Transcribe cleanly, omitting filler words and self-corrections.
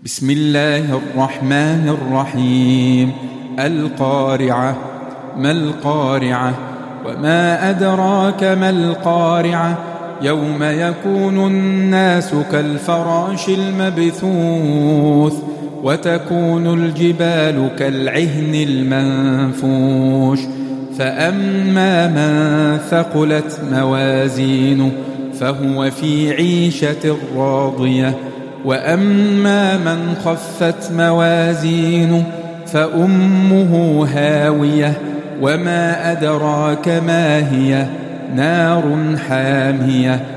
بسم الله الرحمن الرحيم. القارعة. ما القارعة؟ وما أدراك ما القارعة؟ يوم يكون الناس كالفراش المبثوث وتكون الجبال كالعهن المنفوش. فأما من ثقلت موازينه فهو في عيشة راضية، وأما من خفت موازينه فأمه هاوية. وما أدراك ما هي؟ نار حامية.